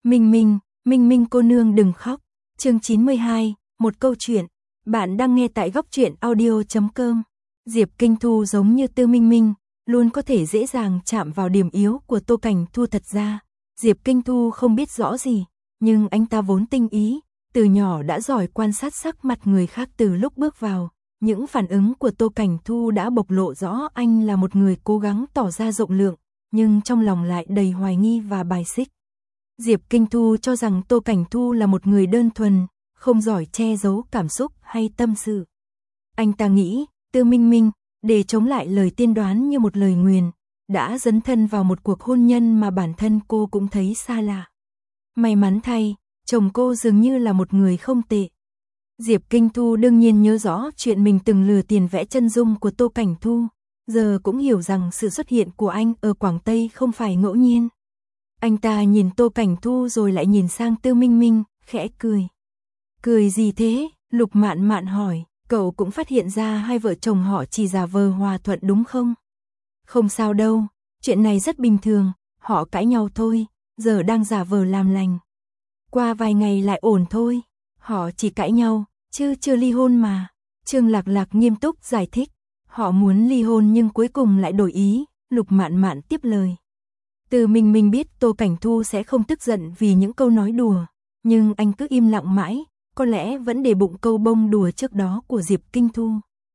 Minh Minh cô nương đừng khóc. Chương 92, một câu chuyện. Bạn đang nghe tại góc truyện audio.com. Diệp Kinh Thu giống như Tư Minh Minh, luôn có thể dễ dàng chạm vào điểm yếu của Tô Cảnh Thu. Thật ra, Diệp Kinh Thu không biết rõ gì, nhưng anh ta vốn tinh ý, từ nhỏ đã giỏi quan sát sắc mặt người khác. Từ lúc bước vào, những phản ứng của Tô Cảnh Thu đã bộc lộ rõ anh là một người cố gắng tỏ ra rộng lượng, nhưng trong lòng lại đầy hoài nghi và bài xích. Diệp Kinh Thu cho rằng Tô Cảnh Thu là một người đơn thuần, không giỏi che giấu cảm xúc hay tâm sự. Anh ta nghĩ, Tư Minh Minh, để chống lại lời tiên đoán như một lời nguyền, đã dấn thân vào một cuộc hôn nhân mà bản thân cô cũng thấy xa lạ. May mắn thay, chồng cô dường như là một người không tệ. Diệp Kinh Thu đương nhiên nhớ rõ chuyện mình từng lừa tiền vẽ chân dung của Tô Cảnh Thu, giờ cũng hiểu rằng sự xuất hiện của anh ở Quảng Tây không phải ngẫu nhiên. Anh ta nhìn Tô Cảnh Thu rồi lại nhìn sang Tư Minh Minh, khẽ cười. Cười gì thế? Lục Mạn Mạn hỏi, cậu cũng phát hiện ra hai vợ chồng họ chỉ giả vờ hòa thuận đúng không? Không sao đâu, chuyện này rất bình thường, họ cãi nhau thôi, giờ đang giả vờ làm lành. Qua vài ngày lại ổn thôi, họ chỉ cãi nhau, chứ chưa ly hôn mà. Trương Lạc Lạc nghiêm túc giải thích, họ muốn ly hôn nhưng cuối cùng lại đổi ý. Lục Mạn Mạn tiếp lời. Từ mình biết Tô Cảnh Thu sẽ không tức giận vì những câu nói đùa, nhưng anh cứ im lặng mãi, có lẽ vẫn để bụng câu bông đùa trước đó của Diệp Kinh Thu.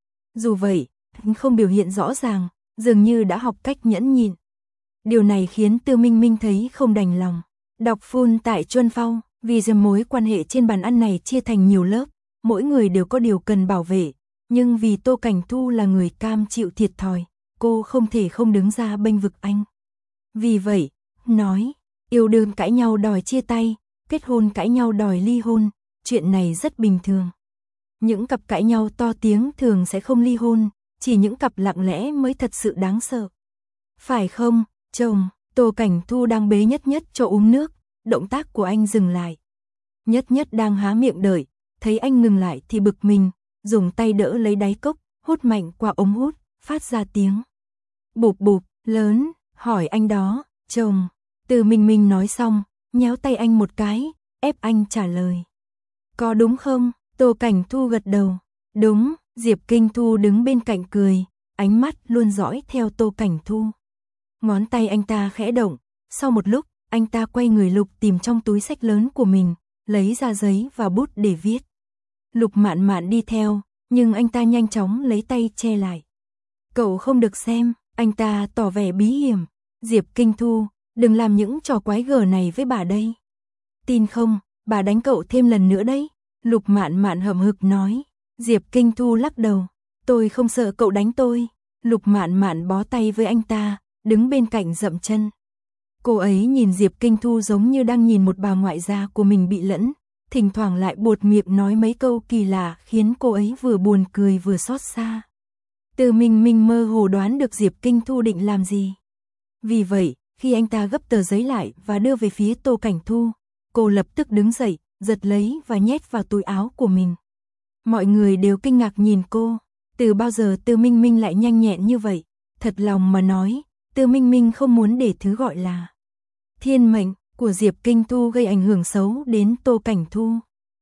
Dù vậy, anh không biểu hiện rõ ràng, dường như đã học cách nhẫn nhịn. Điều này khiến Tư Minh Minh thấy không đành lòng. Đọc full tại Chuân Phao, vì giờ mối quan hệ trên bàn ăn này chia thành nhiều lớp, mỗi người đều có điều cần bảo vệ, nhưng vì Tô Cảnh Thu là người cam chịu thiệt thòi, cô không thể không đứng ra bênh vực anh. Vì vậy, nói, yêu đương cãi nhau đòi chia tay, kết hôn cãi nhau đòi ly hôn, chuyện này rất bình thường. Những cặp cãi nhau to tiếng thường sẽ không ly hôn, chỉ những cặp lặng lẽ mới thật sự đáng sợ. Phải không, chồng? Tô Cảnh Thu đang bế Nhất Nhất cho uống nước, động tác của anh dừng lại. Nhất Nhất đang há miệng đợi, thấy anh ngừng lại thì bực mình, dùng tay đỡ lấy đáy cốc, hút mạnh qua ống hút, phát ra tiếng bụp bụp lớn. Hỏi anh đó, chồng. Từ Minh nói xong, nhéo tay anh một cái, ép anh trả lời. Có đúng không? Tô Cảnh Thu gật đầu. Đúng. Diệp Kinh Thu đứng bên cạnh cười, ánh mắt luôn dõi theo Tô Cảnh Thu. Ngón tay anh ta khẽ động, sau một lúc, anh ta quay người lục tìm trong túi xách lớn của mình, lấy ra giấy và bút để viết. Lục Mạn Mạn đi theo, nhưng anh ta nhanh chóng lấy tay che lại. Cậu không được xem, anh ta tỏ vẻ bí hiểm. Diệp Kinh Thu, đừng làm những trò quái gở này với bà đây. Tin không, bà đánh cậu thêm lần nữa đấy. Lục Mạn Mạn hậm hực nói. Diệp Kinh Thu lắc đầu. Tôi không sợ cậu đánh tôi. Lục Mạn Mạn bó tay với anh ta, đứng bên cạnh dậm chân. Cô ấy nhìn Diệp Kinh Thu giống như đang nhìn một bà ngoại gia của mình bị lẫn, thỉnh thoảng lại buột miệng nói mấy câu kỳ lạ khiến cô ấy vừa buồn cười vừa xót xa. Từ mình mơ hồ đoán được Diệp Kinh Thu định làm gì. Vì vậy, khi anh ta gấp tờ giấy lại và đưa về phía Tô Cảnh Thu, cô lập tức đứng dậy, giật lấy và nhét vào túi áo của mình. Mọi người đều kinh ngạc nhìn cô, từ bao giờ Tư Minh Minh lại nhanh nhẹn như vậy. Thật lòng mà nói, Tư Minh Minh không muốn để thứ gọi là thiên mệnh của Diệp Kinh Thu gây ảnh hưởng xấu đến Tô Cảnh Thu.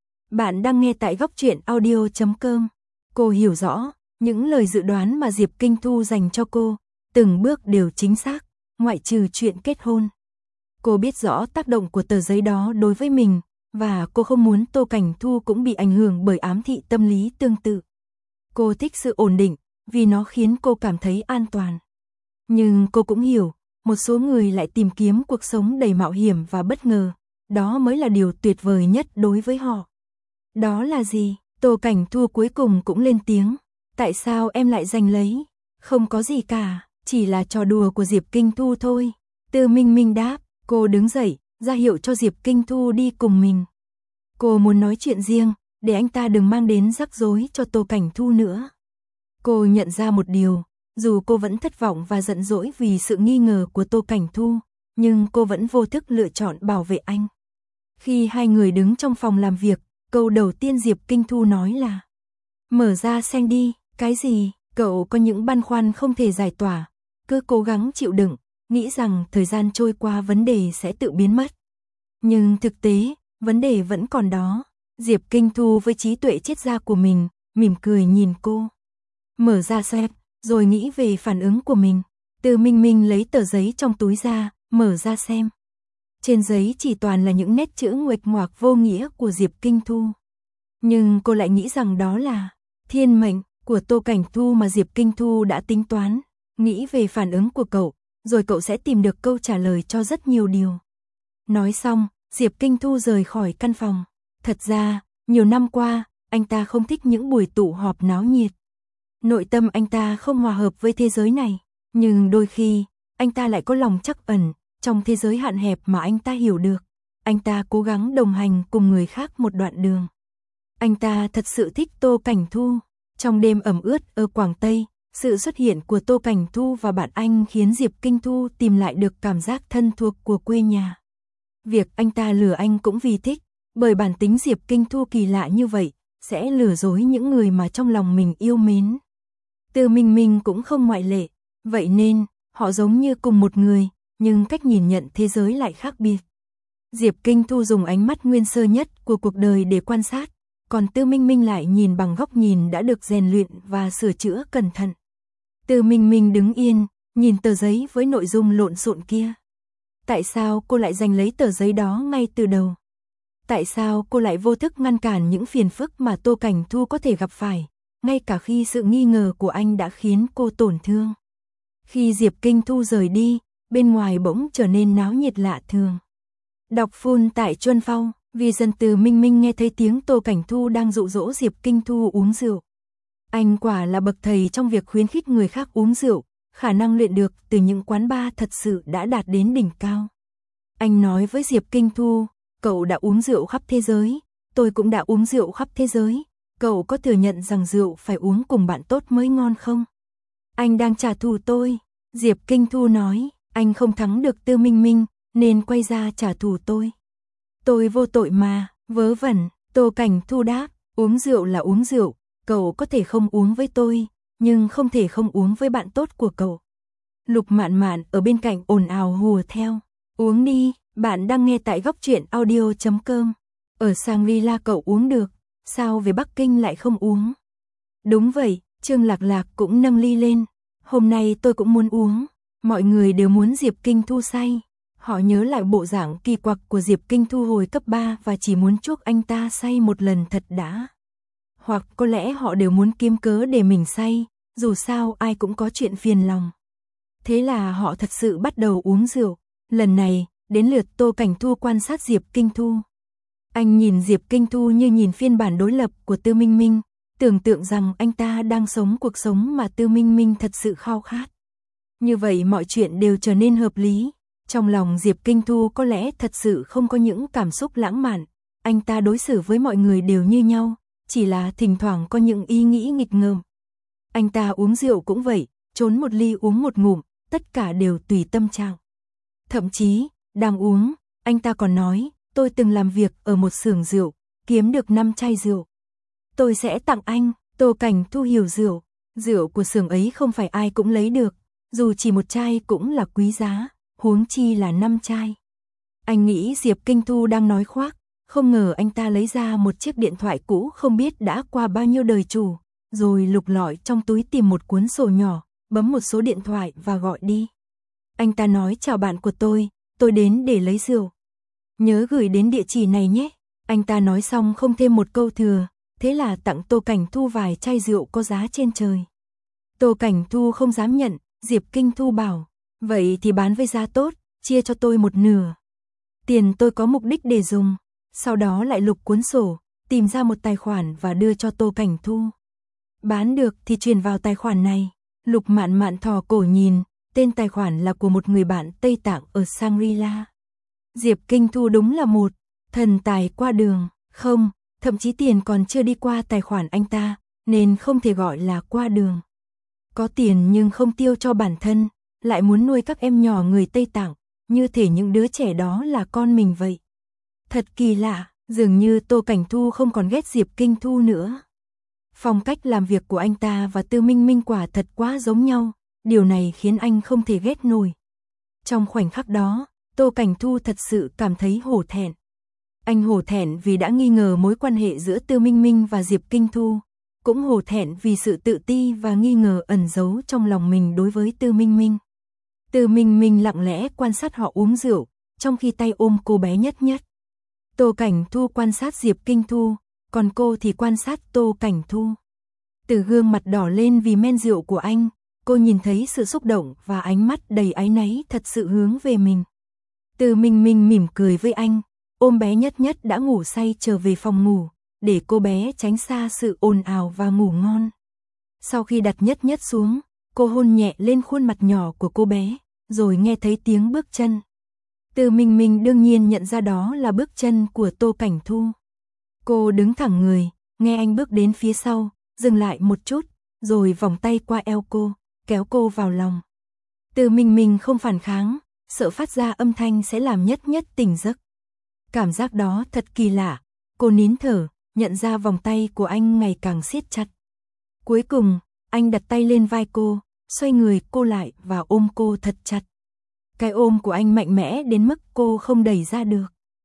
Bạn đang nghe tại góc truyện audio.com. Cô hiểu rõ, những lời dự đoán mà Diệp Kinh Thu dành cho cô, từng bước đều chính xác, ngoại trừ chuyện kết hôn. Cô biết rõ tác động của tờ giấy đó đối với mình, và cô không muốn Tô Cảnh Thu cũng bị ảnh hưởng bởi ám thị tâm lý tương tự. Cô thích sự ổn định, vì nó khiến cô cảm thấy an toàn. Nhưng cô cũng hiểu, một số người lại tìm kiếm cuộc sống đầy mạo hiểm và bất ngờ, đó mới là điều tuyệt vời nhất đối với họ. Đó là gì? Tô Cảnh Thu cuối cùng cũng lên tiếng. Tại sao em lại giành lấy? Không có gì cả, chỉ là trò đùa của Diệp Kinh Thu thôi. Tư Minh đáp, cô đứng dậy, ra hiệu cho Diệp Kinh Thu đi cùng mình. Cô muốn nói chuyện riêng, để anh ta đừng mang đến rắc rối cho Tô Cảnh Thu nữa. Cô nhận ra một điều, dù cô vẫn thất vọng và giận dỗi vì sự nghi ngờ của Tô Cảnh Thu, nhưng cô vẫn vô thức lựa chọn bảo vệ anh. Khi hai người đứng trong phòng làm việc, câu đầu tiên Diệp Kinh Thu nói là: mở ra xem đi. Cái gì? Cậu có những băn khoăn không thể giải tỏa, cứ cố gắng chịu đựng, nghĩ rằng thời gian trôi qua vấn đề sẽ tự biến mất. Nhưng thực tế, vấn đề vẫn còn đó. Diệp Kinh Thu với trí tuệ triết gia của mình, mỉm cười nhìn cô. Mở ra xem, rồi nghĩ về phản ứng của mình. Từ Minh Minh lấy tờ giấy trong túi ra, mở ra xem. Trên giấy chỉ toàn là những nét chữ nguệch ngoạc vô nghĩa của Diệp Kinh Thu. Nhưng cô lại nghĩ rằng đó là thiên mệnh của Tô Cảnh Thu mà Diệp Kinh Thu đã tính toán. Nghĩ về phản ứng của cậu, rồi cậu sẽ tìm được câu trả lời cho rất nhiều điều. Nói xong, Diệp Kinh Thu rời khỏi căn phòng. Thật ra, nhiều năm qua, anh ta không thích những buổi tụ họp náo nhiệt. Nội tâm anh ta không hòa hợp với thế giới này. Nhưng đôi khi, anh ta lại có lòng trắc ẩn, trong thế giới hạn hẹp mà anh ta hiểu được. Anh ta cố gắng đồng hành cùng người khác một đoạn đường. Anh ta thật sự thích Tô Cảnh Thu. Trong đêm ẩm ướt ở Quảng Tây, sự xuất hiện của Tô Cảnh Thu và bạn anh khiến Diệp Kinh Thu tìm lại được cảm giác thân thuộc của quê nhà. Việc anh ta lừa anh cũng vì thích, bởi bản tính Diệp Kinh Thu kỳ lạ như vậy, sẽ lừa dối những người mà trong lòng mình yêu mến. Từ Minh Minh cũng không ngoại lệ, vậy nên, họ giống như cùng một người, nhưng cách nhìn nhận thế giới lại khác biệt. Diệp Kinh Thu dùng ánh mắt nguyên sơ nhất của cuộc đời để quan sát, còn Từ Minh Minh lại nhìn bằng góc nhìn đã được rèn luyện và sửa chữa cẩn thận. Từ Minh Minh đứng yên, nhìn tờ giấy với nội dung lộn xộn kia. Tại sao cô lại giành lấy tờ giấy đó ngay từ đầu? Tại sao cô lại vô thức ngăn cản những phiền phức mà Tô Cảnh Thu có thể gặp phải, ngay cả khi sự nghi ngờ của anh đã khiến cô tổn thương? Khi Diệp Kinh Thu rời đi, bên ngoài bỗng trở nên náo nhiệt lạ thường. Đọc full tại Chuân Phong, vì dần Từ Minh Minh nghe thấy tiếng Tô Cảnh Thu đang dụ dỗ Diệp Kinh Thu uống rượu. Anh quả là bậc thầy trong việc khuyến khích người khác uống rượu, khả năng luyện được từ những quán bar thật sự đã đạt đến đỉnh cao. Anh nói với Diệp Kinh Thu, cậu đã uống rượu khắp thế giới, tôi cũng đã uống rượu khắp thế giới, cậu có thừa nhận rằng rượu phải uống cùng bạn tốt mới ngon không? Anh đang trả thù tôi. Diệp Kinh Thu nói, anh không thắng được Từ Minh Minh, nên quay ra trả thù tôi. Tôi vô tội mà, vớ vẩn. Tô Cảnh Thu đáp, uống rượu là uống rượu, cậu có thể không uống với tôi, nhưng không thể không uống với bạn tốt của cậu. Lục Mạn Mạn ở bên cạnh ồn ào hùa theo, uống đi, bạn đang nghe tại góc truyện audio.com. Ở Shangri-La cậu uống được, sao về Bắc Kinh lại không uống? Đúng vậy, Trương Lạc Lạc cũng nâng ly lên, hôm nay tôi cũng muốn uống. Mọi người đều muốn Diệp Kinh Thu say. Họ nhớ lại bộ dạng kỳ quặc của Diệp Kinh Thu hồi cấp 3 và chỉ muốn chuốc anh ta say một lần thật đã. Hoặc có lẽ họ đều muốn kiếm cớ để mình say, dù sao ai cũng có chuyện phiền lòng. Thế là họ thật sự bắt đầu uống rượu. Lần này, đến lượt Tô Cảnh Thu quan sát Diệp Kinh Thu. Anh nhìn Diệp Kinh Thu như nhìn phiên bản đối lập của Từ Minh Minh, tưởng tượng rằng anh ta đang sống cuộc sống mà Từ Minh Minh thật sự khao khát. Như vậy mọi chuyện đều trở nên hợp lý. Trong lòng Diệp Kinh Thu có lẽ thật sự không có những cảm xúc lãng mạn, anh ta đối xử với mọi người đều như nhau, chỉ là thỉnh thoảng có những ý nghĩ nghịch ngợm. Anh ta uống rượu cũng vậy, trốn một ly uống một ngụm, tất cả đều tùy tâm trạng. Thậm chí, đang uống, anh ta còn nói, tôi từng làm việc ở một xưởng rượu, kiếm được 5 chai rượu. Tôi sẽ tặng anh. Tô Cảnh Thu hiểu rượu, rượu của xưởng ấy không phải ai cũng lấy được, dù chỉ một chai cũng là quý giá, huống chi là 5 chai. Anh nghĩ Diệp Kinh Thu đang nói khoác, không ngờ anh ta lấy ra một chiếc điện thoại cũ không biết đã qua bao nhiêu đời chủ, rồi lục lọi trong túi tìm một cuốn sổ nhỏ, bấm một số điện thoại và gọi đi. Anh ta nói chào bạn của tôi đến để lấy rượu. Nhớ gửi đến địa chỉ này nhé. Anh ta nói xong không thêm một câu thừa, thế là tặng Tô Cảnh Thu vài chai rượu có giá trên trời. Tô Cảnh Thu không dám nhận, Diệp Kinh Thu bảo, vậy thì bán với giá tốt, chia cho tôi một nửa. Tiền tôi có mục đích để dùng. Sau đó lại lục cuốn sổ, tìm ra một tài khoản và đưa cho Tô Cảnh Thu. Bán được thì chuyển vào tài khoản này. Lục Mạn Mạn thò cổ nhìn, tên tài khoản là của một người bạn Tây Tạng ở Shangri-La. Diệp Kinh Thu đúng là một thần tài qua đường, không, thậm chí tiền còn chưa đi qua tài khoản anh ta, nên không thể gọi là qua đường. Có tiền nhưng không tiêu cho bản thân, lại muốn nuôi các em nhỏ người Tây Tạng, như thể những đứa trẻ đó là con mình vậy. Thật kỳ lạ, dường như Tô Cảnh Thu không còn ghét Diệp Kinh Thu nữa. Phong cách làm việc của anh ta và Từ Minh Minh quả thật quá giống nhau, điều này khiến anh không thể ghét nổi. Trong khoảnh khắc đó, Tô Cảnh Thu thật sự cảm thấy hổ thẹn. Anh hổ thẹn vì đã nghi ngờ mối quan hệ giữa Tư Minh Minh và Diệp Kinh Thu, cũng hổ thẹn vì sự tự ti và nghi ngờ ẩn giấu trong lòng mình đối với Tư Minh Minh. Tư Minh Minh lặng lẽ quan sát họ uống rượu, trong khi tay ôm cô bé Nhất Nhất. Tô Cảnh Thu quan sát Diệp Kinh Thu, còn cô thì quan sát Tô Cảnh Thu. Từ gương mặt đỏ lên vì men rượu của anh, cô nhìn thấy sự xúc động và ánh mắt đầy áy náy thật sự hướng về mình. Tư Minh Minh mỉm cười với anh, ôm bé Nhất Nhất đã ngủ say trở về phòng ngủ, để cô bé tránh xa sự ồn ào và ngủ ngon. Sau khi đặt Nhất Nhất xuống, cô hôn nhẹ lên khuôn mặt nhỏ của cô bé, rồi nghe thấy tiếng bước chân. Tư Minh Minh đương nhiên nhận ra đó là bước chân của Tô Cảnh Thu. Cô đứng thẳng người, nghe anh bước đến phía sau, dừng lại một chút, rồi vòng tay qua eo cô, kéo cô vào lòng. Tư Minh Minh không phản kháng, sợ phát ra âm thanh sẽ làm Nhất Nhất tỉnh giấc. Cảm giác đó thật kỳ lạ, cô nín thở, nhận ra vòng tay của anh ngày càng siết chặt. Cuối cùng, anh đặt tay lên vai cô, xoay người cô lại và ôm cô thật chặt. Cái ôm của anh mạnh mẽ đến mức cô không đẩy ra được.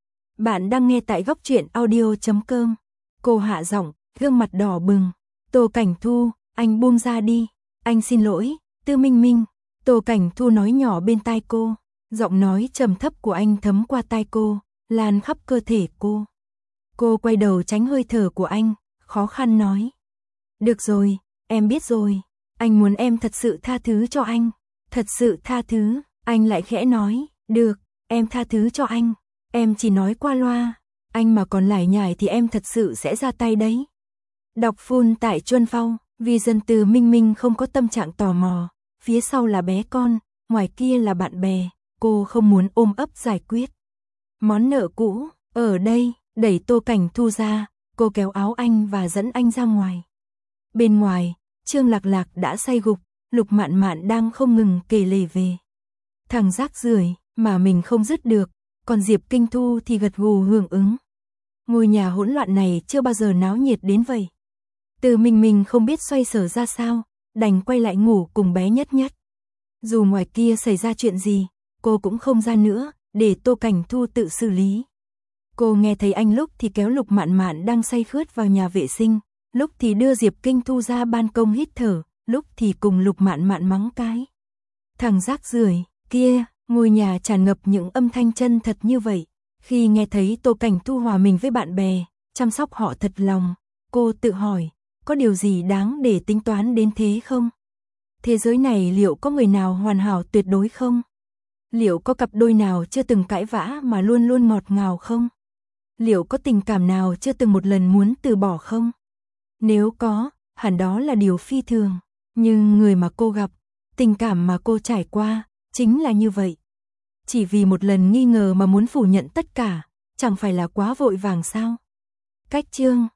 Bạn đang nghe tại góc truyện audio.com. Cô hạ giọng, gương mặt đỏ bừng. Tô Cảnh Thu, anh buông ra đi. Anh xin lỗi, Tư Minh Minh. Tô Cảnh Thu nói nhỏ bên tai cô. Giọng nói trầm thấp của anh thấm qua tai cô, lan khắp cơ thể cô. Cô quay đầu tránh hơi thở của anh, khó khăn nói. Được rồi, em biết rồi. Anh muốn em thật sự tha thứ cho anh. Thật sự tha thứ. Anh lại khẽ nói, được, em tha thứ cho anh. Em chỉ nói qua loa. Anh mà còn lải nhải thì em thật sự sẽ ra tay đấy. Đọc full tại Chuân Phao. Vì dân Tư Minh Minh không có tâm trạng tò mò. Phía sau là bé con, ngoài kia là bạn bè. Cô không muốn ôm ấp giải quyết món nợ cũ. Ở đây, đẩy Tô Cảnh Thu ra, cô kéo áo anh và dẫn anh ra ngoài. Bên ngoài, Trương Lạc Lạc đã say gục, Lục Mạn Mạn đang không ngừng kể lể về thằng rác rưởi mà mình không dứt được, còn Diệp Kinh Thu thì gật gù hưởng ứng. Ngôi nhà hỗn loạn này chưa bao giờ náo nhiệt đến vậy. Tư Minh Minh không biết xoay sở ra sao, đành quay lại ngủ cùng bé Nhất Nhất. Dù ngoài kia xảy ra chuyện gì, cô cũng không ra nữa, để Tô Cảnh Thu tự xử lý. Cô nghe thấy anh lúc thì kéo Lục Mạn Mạn đang say khướt vào nhà vệ sinh, lúc thì đưa Diệp Kinh Thu ra ban công hít thở, lúc thì cùng Lục Mạn Mạn mắng cái. Thằng rác rưởi kia, ngôi nhà tràn ngập những âm thanh chân thật như vậy. Khi nghe thấy Tô Cảnh Thu hòa mình với bạn bè, chăm sóc họ thật lòng, cô tự hỏi, có điều gì đáng để tính toán đến thế không? Thế giới này liệu có người nào hoàn hảo tuyệt đối không? Liệu có cặp đôi nào chưa từng cãi vã mà luôn luôn ngọt ngào không? Liệu có tình cảm nào chưa từng một lần muốn từ bỏ không? Nếu có, hẳn đó là điều phi thường. Nhưng người mà cô gặp, tình cảm mà cô trải qua, chính là như vậy. Chỉ vì một lần nghi ngờ mà muốn phủ nhận tất cả, chẳng phải là quá vội vàng sao? Cách chương